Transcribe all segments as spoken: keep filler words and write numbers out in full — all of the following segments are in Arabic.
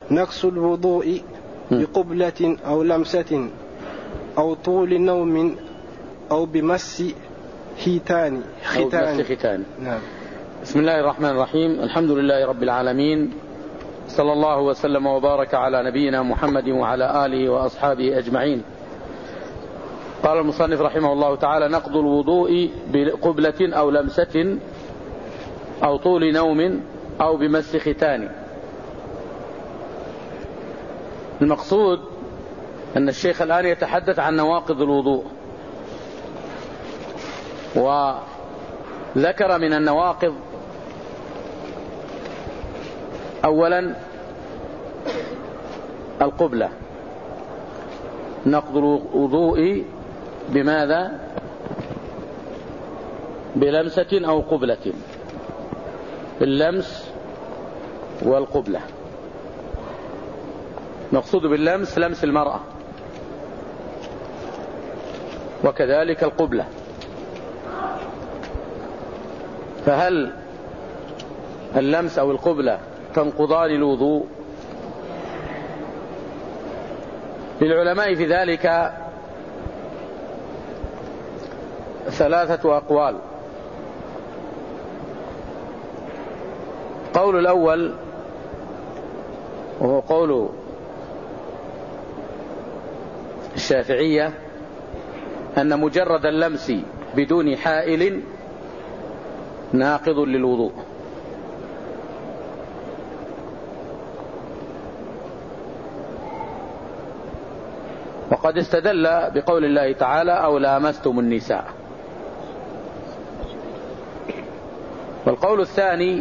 نقص الوضوء بقبلة أو لمسة أو طول نوم أو بمس ختان ختان, ختان. نعم. بسم الله الرحمن الرحيم. الحمد لله رب العالمين، صلى الله وسلم وبارك على نبينا محمد وعلى آله وأصحابه أجمعين. قال المصنف رحمه الله تعالى: نقض الوضوء بقبلة أو لمسة أو طول نوم أو بمس ختان. المقصود أن الشيخ الآن يتحدث عن نواقض الوضوء، وذكر من النواقض أولا القبلة. نقض الوضوء بماذا؟ بلمسة أو قبلة، باللمس والقبلة. نقصد باللمس لمس المرأة، وكذلك القبلة. فهل اللمس أو القبلة تنقضان الوضوء؟ للعلماء في ذلك ثلاثة أقوال. قول الأول وهو قول الشافعية أن مجرد اللمس بدون حائل ناقض للوضوء، وقد استدل بقول الله تعالى: أو لامستم النساء. والقول الثاني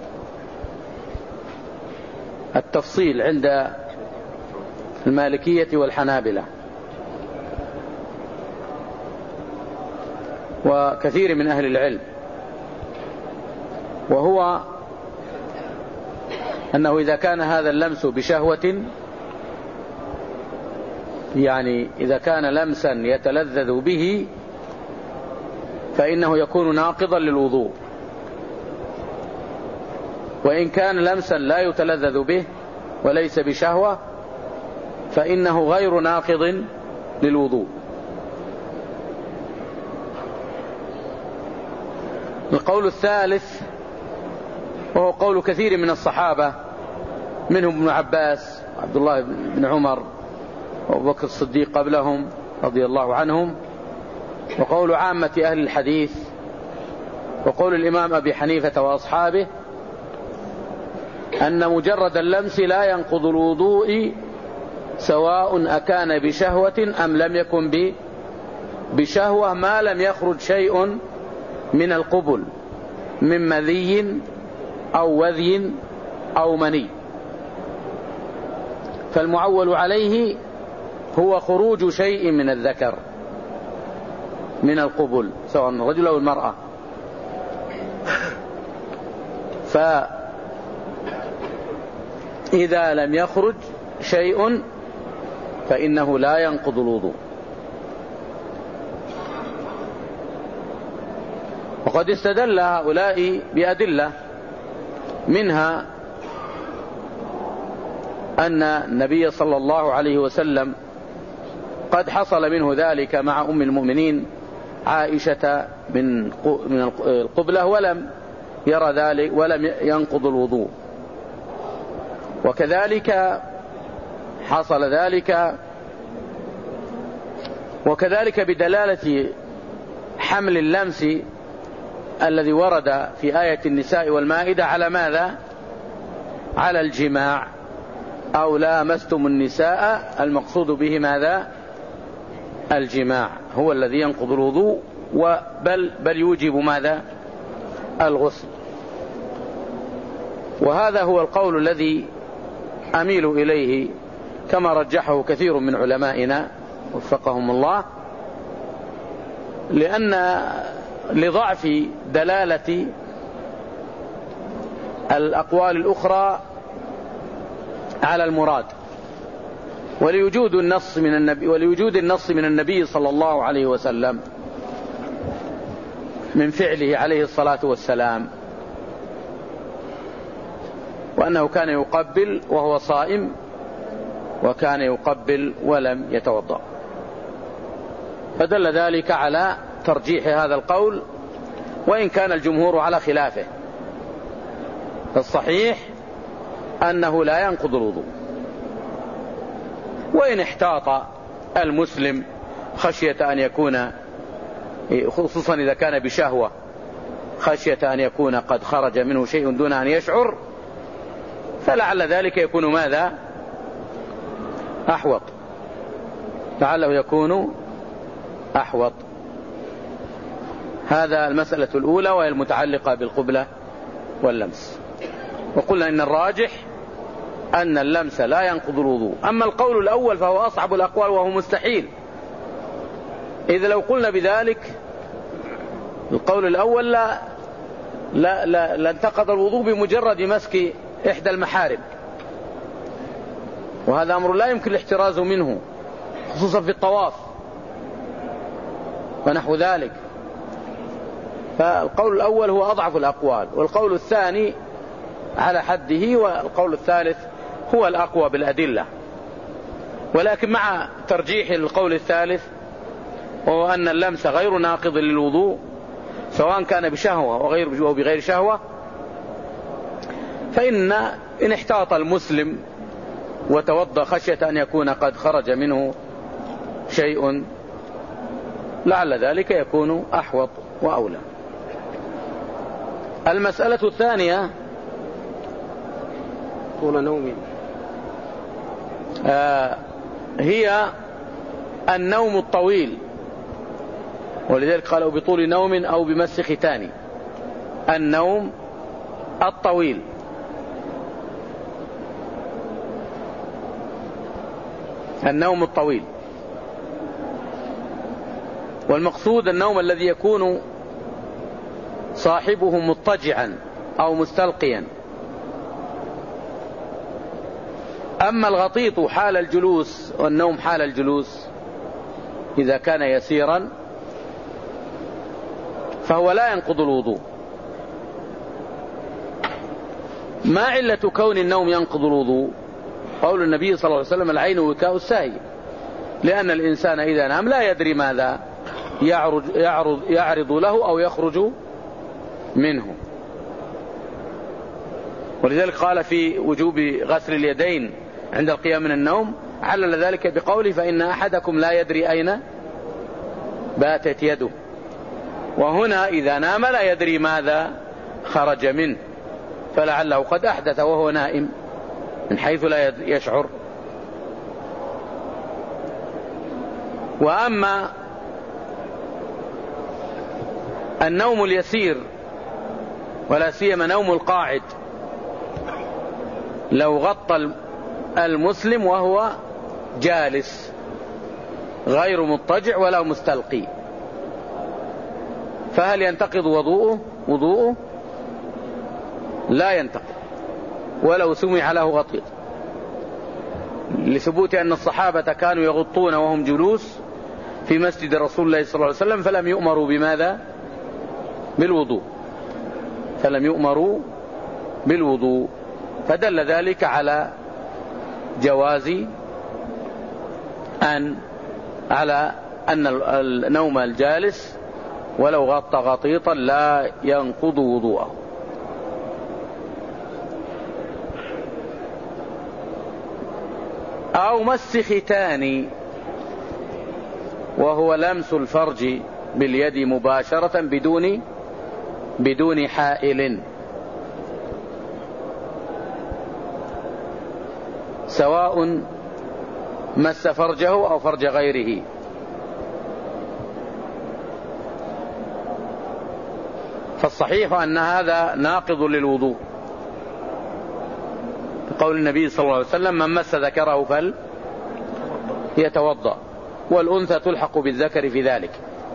التفصيل عند المالكية والحنابلة وكثير من أهل العلم، وهو أنه إذا كان هذا اللمس بشهوة، يعني إذا كان لمسا يتلذذ به، فإنه يكون ناقضا للوضوء. وإن كان لمسا لا يتلذذ به وليس بشهوة، فإنه غير ناقض للوضوء. القول الثالث وهو قول كثير من الصحابة، منهم ابن عباس وعبد الله بن عمر وأبو بكر الصديق قبلهم رضي الله عنهم، وقول عامة أهل الحديث، وقول الإمام أبي حنيفة وأصحابه، أن مجرد اللمس لا ينقض الوضوء، سواء أكان بشهوة أم لم يكن بشهوة، ما لم يخرج شيء من القبل من مذي أو وذي أو مني. فالمعول عليه هو خروج شيء من الذكر من القبل، سواء الرجل أو المرأة. فإذا لم يخرج شيء فإنه لا ينقض الوضوء. وقد استدل هؤلاء بأدلة، منها أن النبي صلى الله عليه وسلم قد حصل منه ذلك مع أم المؤمنين عائشة من القبلة ولم يرى ذلك ولم ينقض الوضوء. وكذلك حصل ذلك وكذلك بدلالة حمل اللمس الذي ورد في آية النساء والمائدة على ماذا؟ على الجماع. أو لامستم النساء، المقصود به ماذا؟ الجماع هو الذي ينقض الوضوء، بل, بل يوجب ماذا؟ الغسل. وهذا هو القول الذي أميل إليه، كما رجحه كثير من علمائنا وفقهم الله، لأن لضعف دلالة الأقوال الأخرى على المراد، ولوجود النص من النبي ولوجود النص من النبي صلى الله عليه وسلم من فعله عليه الصلاة والسلام. وأنه كان يقبل وهو صائم وكان يقبل ولم يتوضأ، فدل ذلك على ترجيح هذا القول، وإن كان الجمهور على خلافه. فالصحيح أنه لا ينقض الوضوء، وإن احتاط المسلم خشية أن يكون، خصوصا إذا كان بشهوة، خشية أن يكون قد خرج منه شيء دون أن يشعر، فلعل ذلك يكون ماذا؟ أحوط، لعله يكون أحوط. هذا المسألة الأولى، وهي المتعلقة بالقبلة واللمس. وقلنا إن الراجح أن اللمس لا ينقض الوضوء. أما القول الأول فهو أصعب الأقوال وهو مستحيل، إذا لو قلنا بذلك القول الأول لا لا لا لانتقض الوضوء بمجرد مسك إحدى المحارم، وهذا أمر لا يمكن الاحتراز منه، خصوصا في الطواف ونحو ذلك. فالقول الأول هو أضعف الأقوال، والقول الثاني على حده، والقول الثالث هو الأقوى بالأدلة. ولكن مع ترجيح القول الثالث، وهو أن اللمس غير ناقض للوضوء سواء كان بشهوة وغير أو بغير شهوة، فإن إن احتاط المسلم وتوضأ خشية أن يكون قد خرج منه شيء، لعل ذلك يكون أحوط وأولى. المسألة الثانية طول نوم، آه هي النوم الطويل، ولذلك قالوا بطول نوم أو بمس ختان. النوم الطويل، النوم الطويل، والمقصود النوم الذي يكون صاحبه مضطجعا أو مستلقيا. أما الغطيط حال الجلوس، والنوم حال الجلوس إذا كان يسيرا فهو لا ينقض الوضوء. ما علة كون النوم ينقض الوضوء؟ قول النبي صلى الله عليه وسلم: العين وكاء الساهي، لأن الإنسان إذا نام لا يدري ماذا يعرض, يعرض, يعرض له أو يخرج منه. ولذلك قال في وجوب غسل اليدين عند القيام من النوم، علل ذلك بقوله: فإن أحدكم لا يدري أين باتت يده. وهنا إذا نام لا يدري ماذا خرج منه، فلعله قد أحدث وهو نائم من حيث لا يشعر. وأما النوم اليسير، ولا سيما نوم القاعد، لو غطى المسلم وهو جالس غير مضطجع ولا مستلقي، فهل ينتقض وضوءه؟ وضوءه لا ينتقض ولو سمع له غطيط، لثبوت أن الصحابة كانوا يغطون وهم جلوس في مسجد رسول الله صلى الله عليه وسلم، فلم يؤمروا بماذا؟ بالوضوء، فلم يؤمروا بالوضوء. فدل ذلك على جواز أن على أن النوم الجالس ولو غطى غطيطا لا ينقض وضوءه. أو مس ختان، وهو لمس الفرج باليد مباشرة بدون بدون حائل، سواء مس فرجه أو فرج غيره. فالصحيح أن هذا ناقض للوضوء، قول النبي صلى الله عليه وسلم: من مس ذكره فل يتوضأ، والأنثى تلحق بالذكر في ذلك.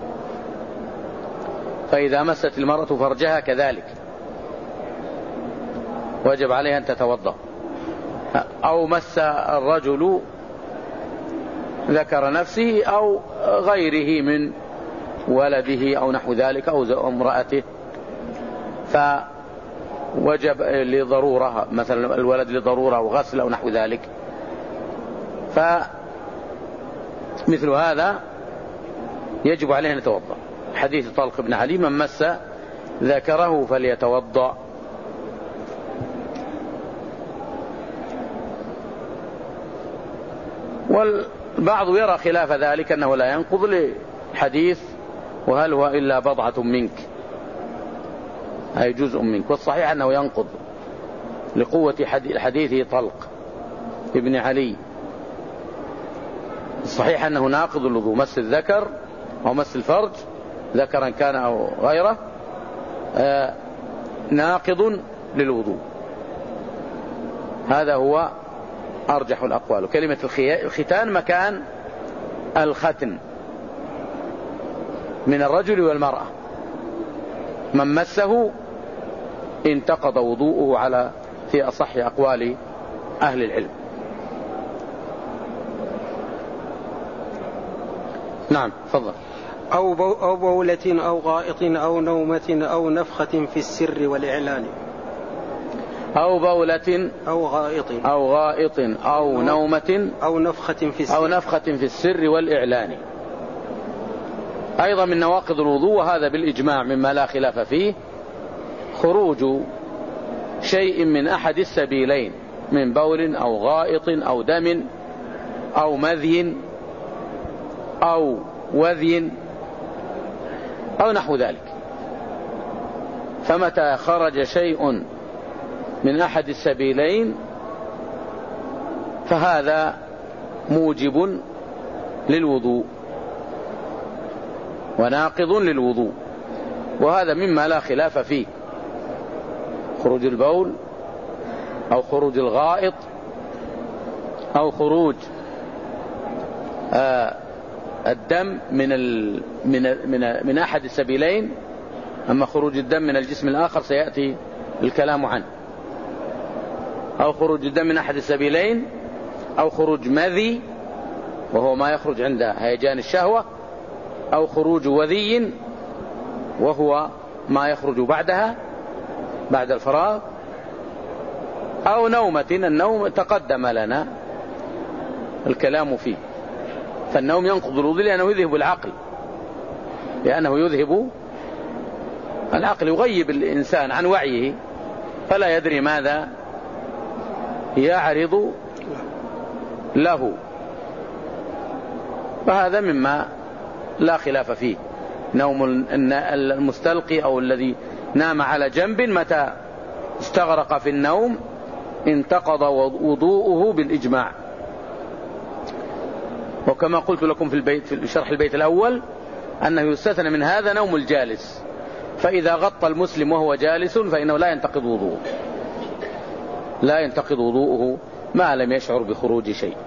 فإذا مست المرأة فرجها كذلك وجب عليها أن تتوضأ. أو مس الرجل ذكر نفسه أو غيره من ولده أو نحو ذلك أو امرأته، وجب لضرورة، مثلا الولد لضرورة وغسل أو نحو ذلك، فمثل هذا يجب عليه أن يتوضأ. حديث طلق بن علي: من مس ذكره فليتوضأ. والبعض يرى خلاف ذلك أنه لا ينقض لحديث وهل هو إلا بضعة منك، أي جزء منك، والصحيح أنه ينقض لقوة حديثه طلق ابن علي. الصحيح أنه ناقض الوضوء، مس الذكر أو مس الفرج ذكرا كان أو غيره آه ناقض للوضوء. هذا هو أرجح الأقوال. كلمة الختان مكان الختن من الرجل والمرأة، من مسه انتقض وضوءه على في أصح أقوال أهل العلم. نعم تفضل. أو, بو أو بولة أو غائط أو نومة أو نفخة في السر والإعلان. أو بولة أو غائط أو غائط أو نومة أو نفخة في السر أو نفخة في السر والإعلان. أيضا من نواقض الوضوء، وهذا بالإجماع مما لا خلاف فيه، خروج شيء من أحد السبيلين من بول أو غائط أو دم أو مذي أو وذي أو نحو ذلك. فمتى خرج شيء من أحد السبيلين فهذا موجب للوضوء وناقض للوضوء، وهذا مما لا خلاف فيه، خروج البول أو خروج الغائط أو خروج آه الدم من ال من من من أحد السبيلين. أما خروج الدم من الجسم الآخر سيأتي الكلام عنه. أو خروج الدم من أحد السبيلين، أو خروج مذي وهو ما يخرج عند هيجان الشهوة، أو خروج وذي وهو ما يخرج بعدها بعد الفراغ، أو نومة. النوم تقدم لنا الكلام فيه، فالنوم ينقض الوضوء لأنه يذهب العقل، لأنه يذهب العقل، يغيب الإنسان عن وعيه فلا يدري ماذا يعرض له، فهذا مما لا خلاف فيه. نوم المستلقي أو الذي نام على جنب متى استغرق في النوم انتقض وضوءه بالإجماع. وكما قلت لكم في البيت في شرح البيت الأول أنه يستثنى من هذا نوم الجالس، فإذا غطى المسلم وهو جالس فإنه لا ينتقض وضوءه لا ينتقض وضوءه ما لم يشعر بخروج شيء.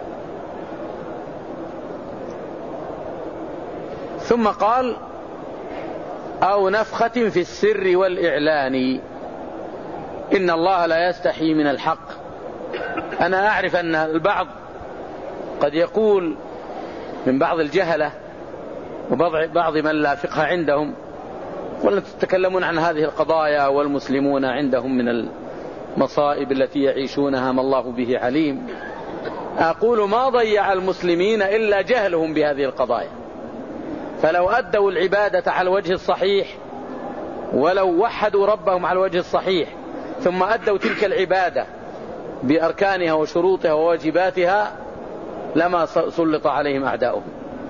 ثم قال: أو نفخة في السر والإعلان. إن الله لا يستحي من الحق. أنا أعرف أن البعض قد يقول من بعض الجهلة وبعض من لا فقه عندهم، ولا تتكلمون عن هذه القضايا والمسلمون عندهم من المصائب التي يعيشونها ما الله به عليم. أقول: ما ضيع المسلمين إلا جهلهم بهذه القضايا، فلو أدوا العبادة على الوجه الصحيح ولو وحدوا ربهم على الوجه الصحيح ثم أدوا تلك العبادة بأركانها وشروطها وواجباتها لما سلط عليهم أعداؤهم.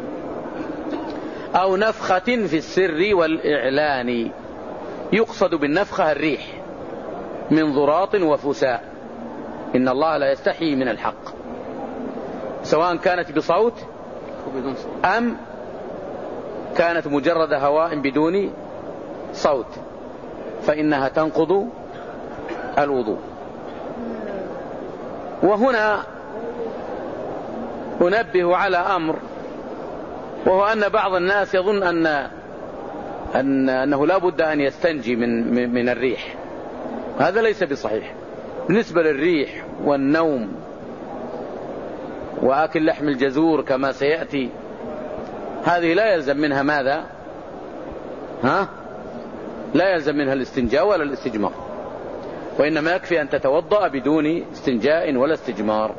أو نفخة في السر والإعلان. يقصد بالنفخة الريح من ضراط وفساء. إن الله لا يستحي من الحق، سواء كانت بصوت أم كانت مجرد هواء بدون صوت، فإنها تنقض الوضوء. وهنا أنبه على أمر، وهو أن بعض الناس يظن أن, أن أنه لا بد أن يستنجي من, من الريح. هذا ليس بصحيح. بالنسبة للريح والنوم وآكل لحم الجزور كما سيأتي، هذه لا يلزم منها ماذا؟ ها؟ لا يلزم منها الاستنجاء ولا الاستجمار. وإنما يكفي أن تتوضأ بدون استنجاء ولا استجمار،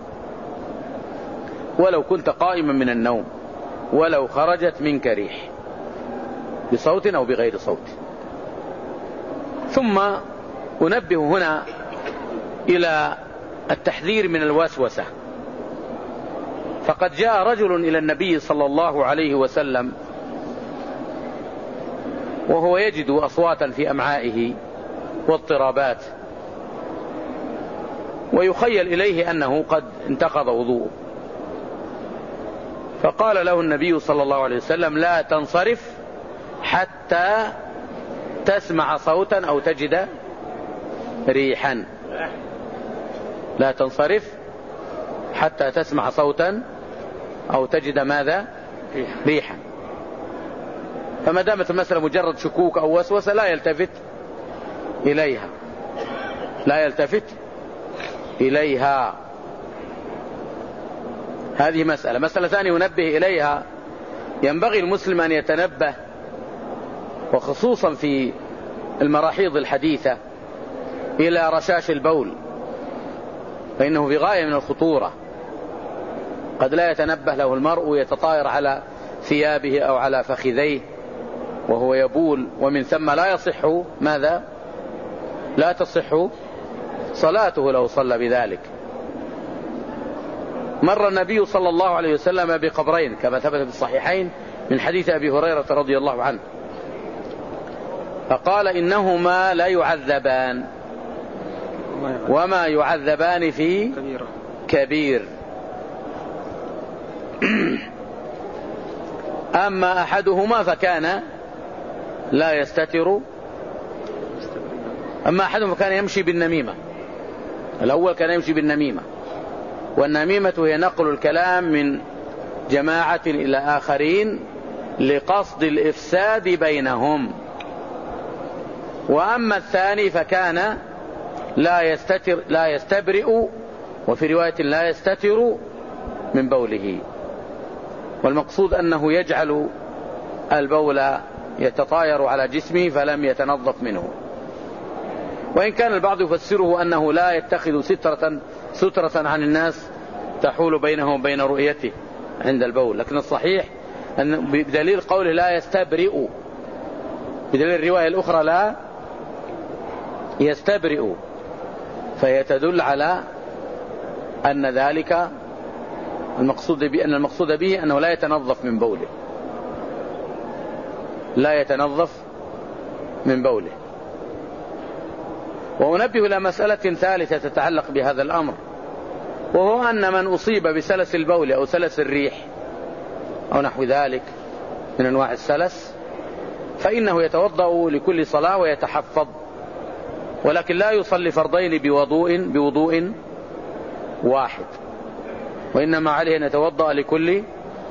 ولو كنت قائما من النوم، ولو خرجت منك ريح بصوت أو بغير صوت. ثم أنبه هنا إلى التحذير من الوسوسة، فقد جاء رجل إلى النبي صلى الله عليه وسلم وهو يجد أصواتا في أمعائه واضطرابات، ويخيل إليه أنه قد انتقض وضوءه، فقال له النبي صلى الله عليه وسلم: لا تنصرف حتى تسمع صوتا أو تجد ريحا. لا تنصرف حتى تسمع صوتا أو تجد ماذا؟ ريحا. فما دامت المسألة مجرد شكوك أو وسوسة لا يلتفت إليها، لا يلتفت إليها. هذه مسألة. مسألة ثانية ينبه إليها، ينبغي المسلم أن يتنبه، وخصوصا في المراحيض الحديثة، إلى رشاش البول، فإنه بغاية من الخطورة. قد لا يتنبه له المرء، يتطاير على ثيابه أو على فخذيه وهو يبول، ومن ثم لا يصح ماذا؟ لا تصح صلاته لو صلى بذلك. مر النبي صلى الله عليه وسلم بقبرين كما ثبت في الصحيحين من حديث أبي هريرة رضي الله عنه، فقال: إنهما لا يعذبان وما يعذبان في كبير. أما أحدهما فكان لا يستتر، أما أحدهما فكان يمشي بالنميمة. الأول كان يمشي بالنميمة، والنميمة هي نقل الكلام من جماعة إلى آخرين لقصد الإفساد بينهم. وأما الثاني فكان لا يستتر لا يستبرئ، وفي رواية لا يستتر من بوله. والمقصود أنه يجعل البول يتطاير على جسمه فلم يتنظف منه. وإن كان البعض يفسره أنه لا يتخذ سترة سترة عن الناس تحول بينه وبين رؤيته عند البول، لكن الصحيح أن بدليل قوله لا يستبرئ، بدليل الرواية الأخرى لا يستبرئ، فهي تدل على أن ذلك المقصود به، أن المقصود به أنه لا يتنظف من بوله، لا يتنظف من بوله. وأنبه إلى مسألة ثالثة تتعلق بهذا الأمر، وهو أن من أصيب بسلس البول أو سلس الريح أو نحو ذلك من أنواع السلس فإنه يتوضأ لكل صلاة ويتحفظ، ولكن لا يصلي فرضين بوضوء بوضوء واحد، وإنما عليه أن يتوضأ لكل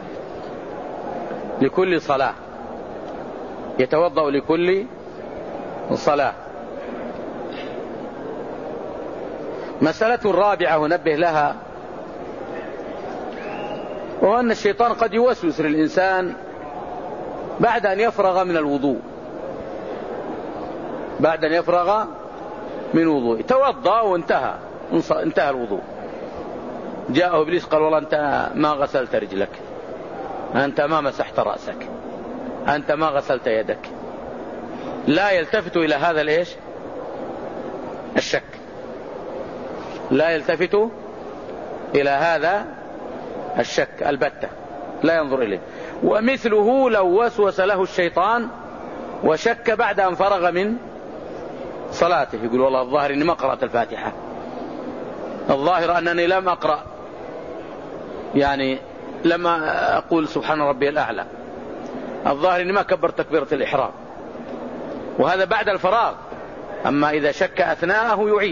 لكل صلاة، يتوضأ لكل صلاة. مسألة رابعة ونبه لها، وهو أن الشيطان قد يوسوس للإنسان بعد أن يفرغ من الوضوء، بعد أن يفرغ من وضوء توضأ وانتهى انتهى الوضوء، جاءه إبليس قال: والله أنت ما غسلت رجلك، أنت ما مسحت رأسك، أنت ما غسلت يدك. لا يلتفت إلى هذا الإيش؟ الشك، لا يلتفت إلى هذا الشك البتة، لا ينظر إليه. ومثله لو وسوس له الشيطان وشك بعد أن فرغ من صلاته، يقول: والله الظاهر أني ما قرأت الفاتحة، الظاهر أنني لم أقرأ، يعني لما أقول سبحان ربي الأعلى، الظاهر أني ما كبرت تكبيرة الإحرام، وهذا بعد الفراغ. أما إذا شك أثناءه يعيد.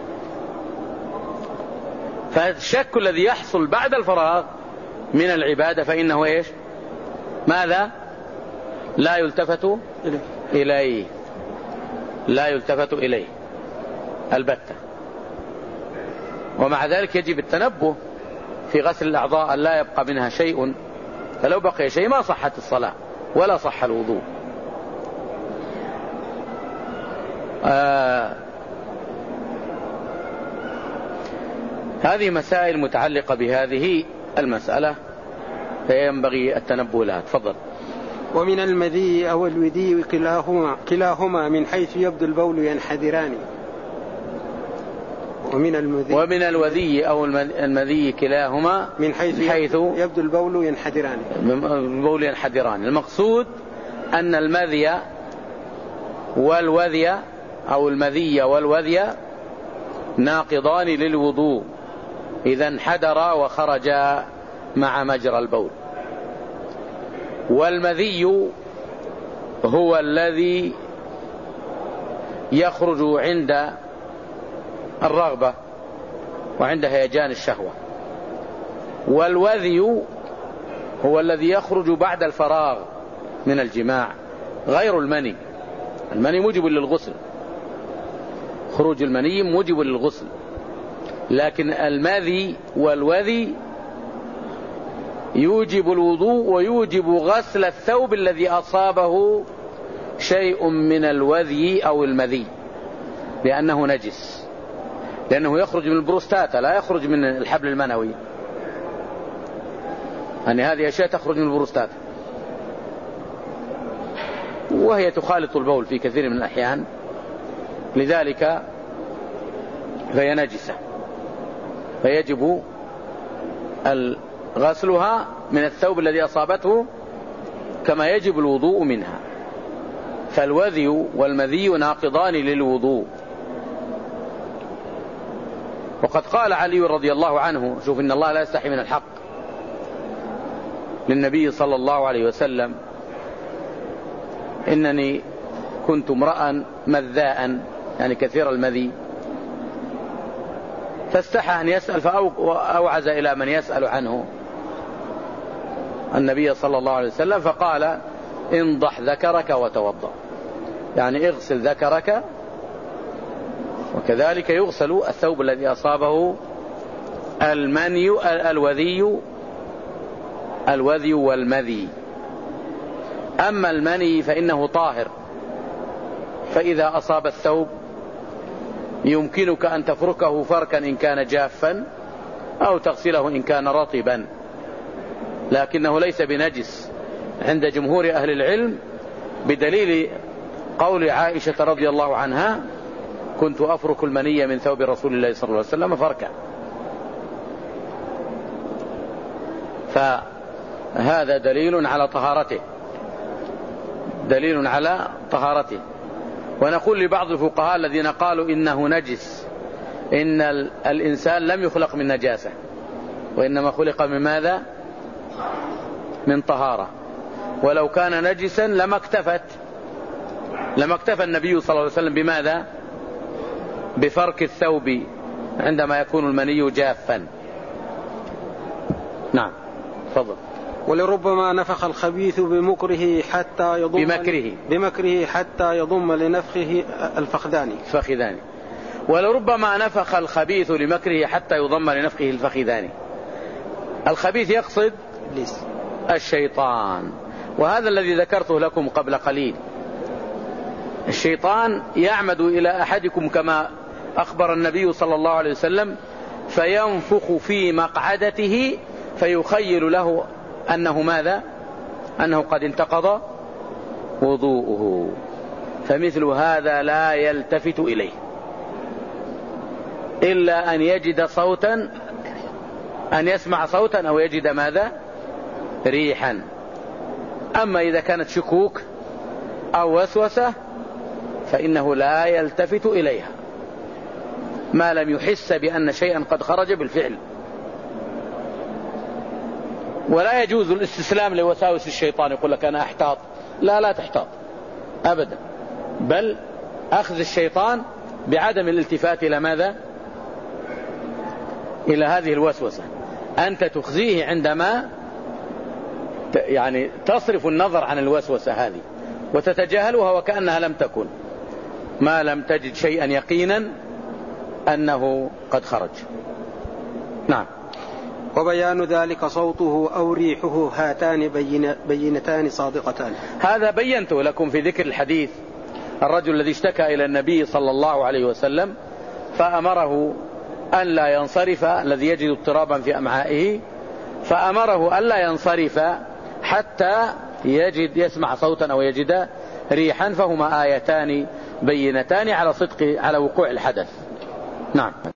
فالشك الذي يحصل بعد الفراغ من العبادة فإنه إيش؟ ماذا؟ لا يلتفت إليه، لا يلتفت إليه البتة. ومع ذلك يجب التنبه في غسل الأعضاء لا يبقى منها شيء، فلو بقي شيء ما صحت الصلاة ولا صح الوضوء. آه هذه مسائل متعلقة بهذه المسألة فينبغي التنبه لها. تفضل. ومن المذي أو الودي كلاهما, كلاهما من حيث يبدو البول ينحدران. ومن المذي ومن الوذي أو المذي كلاهما من حيث, حيث يبدو البول ينحدران. البول ينحدران. المقصود أن المذي والوذي أو المذي والوذي ناقضان للوضوء إذا انحدر وخرج مع مجرى البول. والمذي هو الذي يخرج عند الرغبة وعند هيجان الشهوة، والوذي هو الذي يخرج بعد الفراغ من الجماع غير المني. المني موجب للغسل، خروج المني موجب للغسل، لكن المذي والوذي يوجب الوضوء ويوجب غسل الثوب الذي أصابه شيء من الوذي أو المذي لأنه نجس، لأنه يخرج من البروستاتا لا يخرج من الحبل المنوي. يعني هذه أشياء تخرج من البروستاتا وهي تخالط البول في كثير من الأحيان، لذلك فهي نجسة فيجب غسلها من الثوب الذي أصابته كما يجب الوضوء منها. فالوذي والمذي ناقضان للوضوء. وقد قال علي رضي الله عنه، شوف إن الله لا يستحي من الحق، للنبي صلى الله عليه وسلم: إنني كنت امرأ مذاء، يعني كثير المذي، فاستحى أن يسأل فأوعز إلى من يسأل عنه النبي صلى الله عليه وسلم فقال: انضح ذكرك وتوضأ، يعني اغسل ذكرك، وكذلك يغسل الثوب الذي أصابه المني الوذي الوذي والمذي. أما المني فإنه طاهر، فإذا أصاب الثوب يمكنك أن تفركه فركا إن كان جافا أو تغسله إن كان رطبا، لكنه ليس بنجس عند جمهور أهل العلم، بدليل قول عائشة رضي الله عنها: كنت أفرك المني من ثوب رسول الله صلى الله عليه وسلم فركا. فهذا دليل على طهارته، دليل على طهارته. ونقول لبعض الفقهاء الذين قالوا إنه نجس: إن الإنسان لم يخلق من نجاسة، وإنما خلق من ماذا؟ من طهارة. ولو كان نجسا لما اكتفت لما اكتفى النبي صلى الله عليه وسلم بماذا؟ بفرك الثوب عندما يكون المني جافا. نعم، تفضل. ولربما نفخ الخبيث بمكره حتى يضم بمكره بمكره حتى يضم لنفخه الفخذان فخذان ولربما نفخ الخبيث لمكره حتى يضم لنفخه الفخذان. الخبيث يقصد الشيطان، وهذا الذي ذكرته لكم قبل قليل. الشيطان يعمد إلى أحدكم كما أخبر النبي صلى الله عليه وسلم، فينفخ في مقعدته فيخيل له أنه ماذا؟ أنه قد انتقض وضوءه. فمثل هذا لا يلتفت إليه إلا أن يجد صوتا، أن يسمع صوتا أو يجد ماذا؟ ريحا. أما إذا كانت شكوك أو وسوسة فإنه لا يلتفت إليها ما لم يحس بأن شيئا قد خرج بالفعل. ولا يجوز الاستسلام لوساوس الشيطان، يقول لك أنا أحتاط. لا لا تحتاط أبدا، بل أخذ الشيطان بعدم الالتفات إلى ماذا؟ إلى هذه الوسوسة. أنت تخزيه عندما يعني تصرف النظر عن الوسوسة هذه وتتجاهلها وكأنها لم تكن، ما لم تجد شيئا يقينا أنه قد خرج. نعم. وبيان ذلك صوته أو ريحه هاتان بين بينتان صادقتان. هذا بينته لكم في ذكر الحديث الرجل الذي اشتكى إلى النبي صلى الله عليه وسلم فأمره أن لا ينصرف الذي يجد اضطرابا في أمعائه، فأمره أن لا ينصرف حتى يجد يسمع صوتا أو يجد ريحا، فهما آيتان بينتان على صدق على وقوع الحدث. نعم.